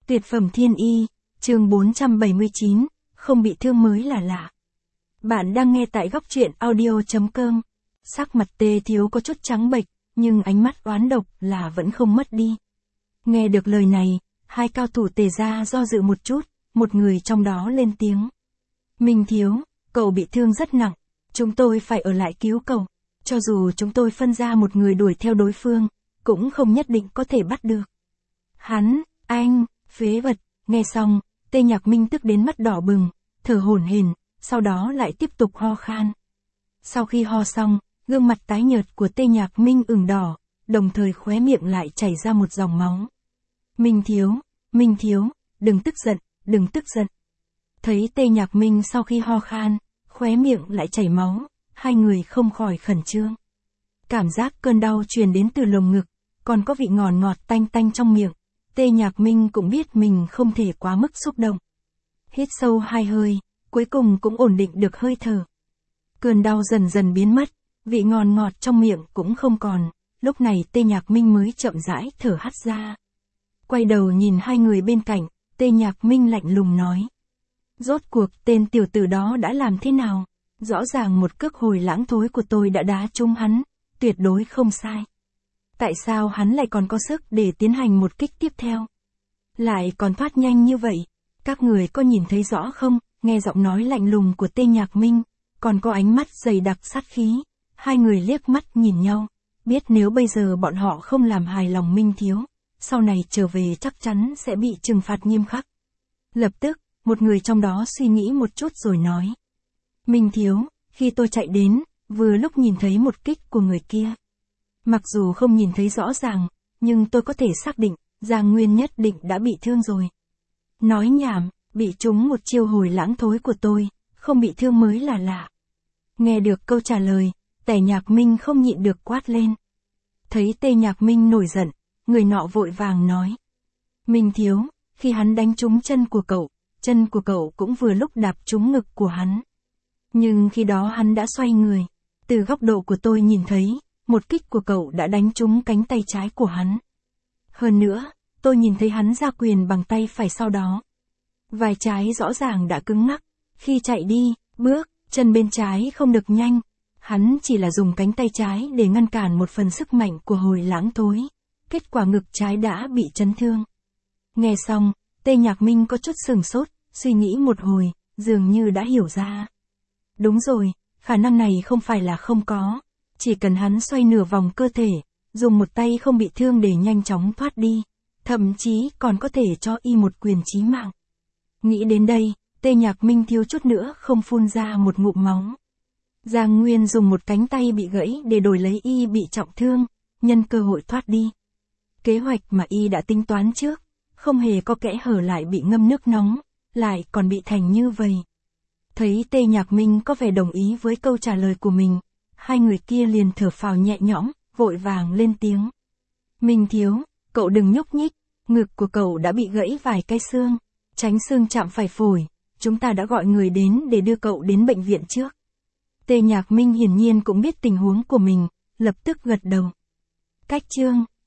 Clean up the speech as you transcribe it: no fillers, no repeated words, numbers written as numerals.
Tuyệt phẩm thiên y, chương 479, không bị thương mới là lạ. Bạn đang nghe tại góc truyện audio.com. Sắc mặt Tê Thiếu có chút trắng bệch, nhưng ánh mắt oán độc là vẫn không mất đi. Nghe được lời này, hai cao thủ Tề gia do dự một chút, một người trong đó lên tiếng. Minh Thiếu, cậu bị thương rất nặng, chúng tôi phải ở lại cứu cậu. Cho dù chúng tôi phân ra một người đuổi theo đối phương, cũng không nhất định có thể bắt được. Anh, phế vật, nghe xong, Tê Nhạc Minh tức đến mắt đỏ bừng, thở hổn hển, sau đó lại tiếp tục ho khan. Sau khi ho xong, gương mặt tái nhợt của Tê Nhạc Minh ửng đỏ, đồng thời khóe miệng lại chảy ra một dòng máu. Minh Thiếu, đừng tức giận. Thấy Tê Nhạc Minh sau khi ho khan, khóe miệng lại chảy máu, hai người không khỏi khẩn trương. Cảm giác cơn đau truyền đến từ lồng ngực, còn có vị ngọt ngọt tanh tanh trong miệng. Tê Nhạc Minh cũng biết mình không thể quá mức xúc động. Hít sâu hai hơi, cuối cùng cũng ổn định được hơi thở. Cơn đau dần dần biến mất, vị ngọt ngọt trong miệng cũng không còn, lúc này Tê Nhạc Minh mới chậm rãi thở hắt ra. Quay đầu nhìn hai người bên cạnh, Tê Nhạc Minh lạnh lùng nói. Rốt cuộc tên tiểu tử đó đã làm thế nào? Rõ ràng một cước hồi lãng thối của tôi đã đá trúng hắn, tuyệt đối không sai. Tại sao hắn lại còn có sức để tiến hành một kích tiếp theo? Lại còn thoát nhanh như vậy? Các người có nhìn thấy rõ không? Nghe giọng nói lạnh lùng của Tê Nhạc Minh, còn có ánh mắt dày đặc sát khí. Hai người liếc mắt nhìn nhau, biết nếu bây giờ bọn họ không làm hài lòng Minh Thiếu, sau này trở về chắc chắn sẽ bị trừng phạt nghiêm khắc. Lập tức, một người trong đó suy nghĩ một chút rồi nói. Minh Thiếu, khi tôi chạy đến, vừa lúc nhìn thấy một kích của người kia. Mặc dù không nhìn thấy rõ ràng, nhưng tôi có thể xác định, Giang Nguyên nhất định đã bị thương rồi. Nói nhảm, bị trúng một chiêu hồi lãng thối của tôi, không bị thương mới là lạ. Nghe được câu trả lời, Tề Nhạc Minh không nhịn được quát lên. Thấy Tê Nhạc Minh nổi giận, người nọ vội vàng nói. Minh Thiếu, khi hắn đánh trúng chân của cậu cũng vừa lúc đạp trúng ngực của hắn. Nhưng khi đó hắn đã xoay người, từ góc độ của tôi nhìn thấy, một kích của cậu đã đánh trúng cánh tay trái của hắn. Hơn nữa, tôi nhìn thấy hắn ra quyền bằng tay phải sau đó. Vai trái rõ ràng đã cứng ngắc, khi chạy đi, bước, chân bên trái không được nhanh. Hắn chỉ là dùng cánh tay trái để ngăn cản một phần sức mạnh của hồi lãng thối. Kết quả ngực trái đã bị chấn thương. Nghe xong, Tê Nhạc Minh có chút sừng sốt, suy nghĩ một hồi, dường như đã hiểu ra. Đúng rồi, khả năng này không phải là không có. Chỉ cần hắn xoay nửa vòng cơ thể, dùng một tay không bị thương để nhanh chóng thoát đi, thậm chí còn có thể cho y một quyền chí mạng. Nghĩ đến đây, Tê Nhạc Minh thiếu chút nữa không phun ra một ngụm máu. Giang Nguyên dùng một cánh tay bị gãy để đổi lấy y bị trọng thương, nhân cơ hội thoát đi. Kế hoạch mà y đã tính toán trước, không hề có kẽ hở lại bị ngâm nước nóng, lại còn bị thành như vậy. Thấy Tê Nhạc Minh có vẻ đồng ý với câu trả lời của mình, hai người kia liền thở phào nhẹ nhõm, vội vàng lên tiếng. Minh Thiếu, cậu đừng nhúc nhích, ngực của cậu đã bị gãy vài cái xương, tránh xương chạm phải phổi, chúng ta đã gọi người đến để đưa cậu đến bệnh viện trước. Tê Nhạc Minh hiển nhiên cũng biết tình huống của mình, lập tức gật đầu. Cách chương